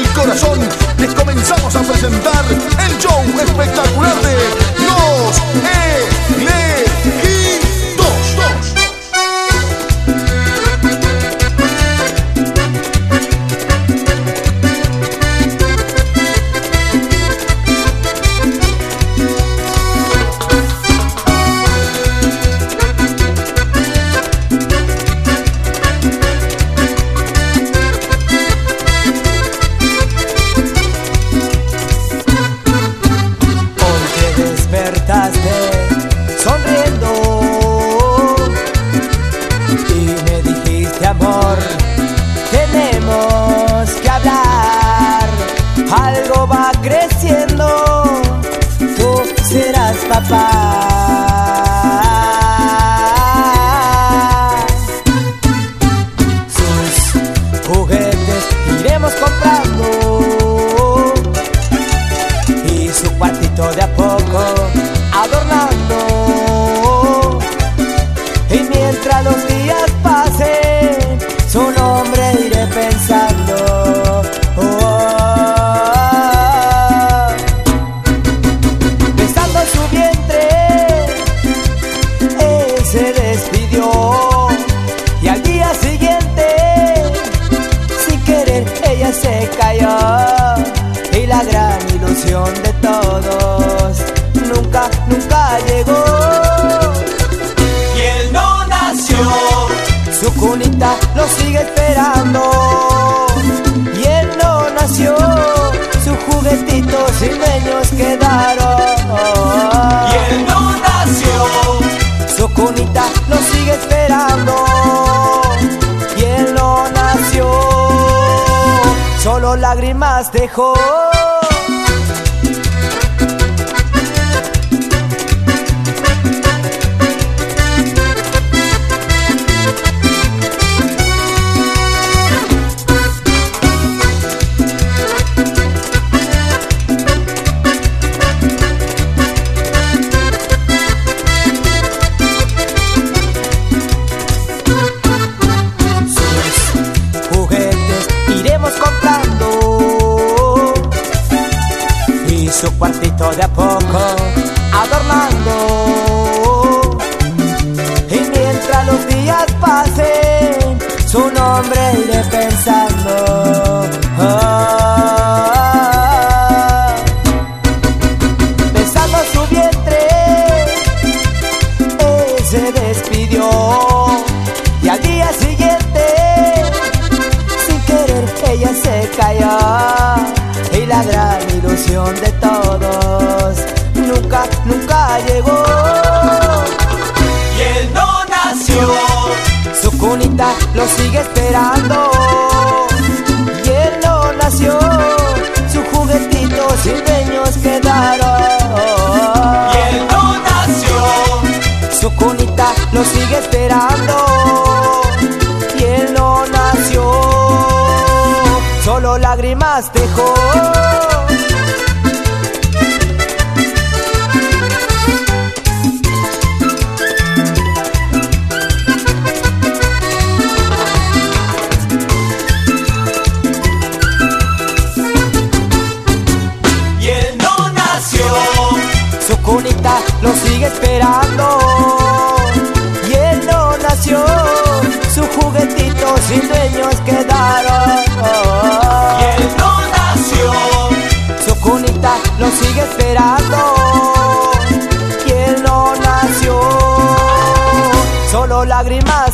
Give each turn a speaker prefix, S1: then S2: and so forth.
S1: el corazón, les comenzamos a presentar el show espectacular de Los Elegidos.
S2: Sonriendo y me dijiste, amor, tenemos que hablar, algo va creciendo, tú serás papá. Sus juguetes iremos comprando y su cuartito de a poco adornando, y mientras los días pasen, su nombre iré pensando. Besando su vientre, él se despidió, y al día siguiente, sin querer, ella se cayó, y la gran ilusión de todos nunca llegó.
S3: Y él no nació,
S2: su cunita lo sigue esperando. Y él no nació, sus juguetitos sin dueños quedaron.
S3: y él no nació,
S2: Su cunita lo sigue esperando. Y él no nació, solo lágrimas dejó. Su cuartito de a poco adornando, y mientras los días pasen, su nombre iré pensando. Besando su vientre, él se despidió, y al día siguiente, sin querer, ella se cayó, y la gran ilusión de todos nunca llegó.
S3: y él no nació,
S2: Su cunita lo sigue esperando. Y él no nació, sus juguetitos sin dueños quedaron.
S3: y él no nació,
S2: Su cunita lo sigue esperando. Y él no nació, solo lágrimas dejó.
S3: y él no nació,
S2: Su cunita lo sigue esperando. Y él no nació, sus juguetitos sin dueños quedaron.
S3: y él no nació,
S2: Su cunita lo sigue esperando. Y él no nació, solo lágrimas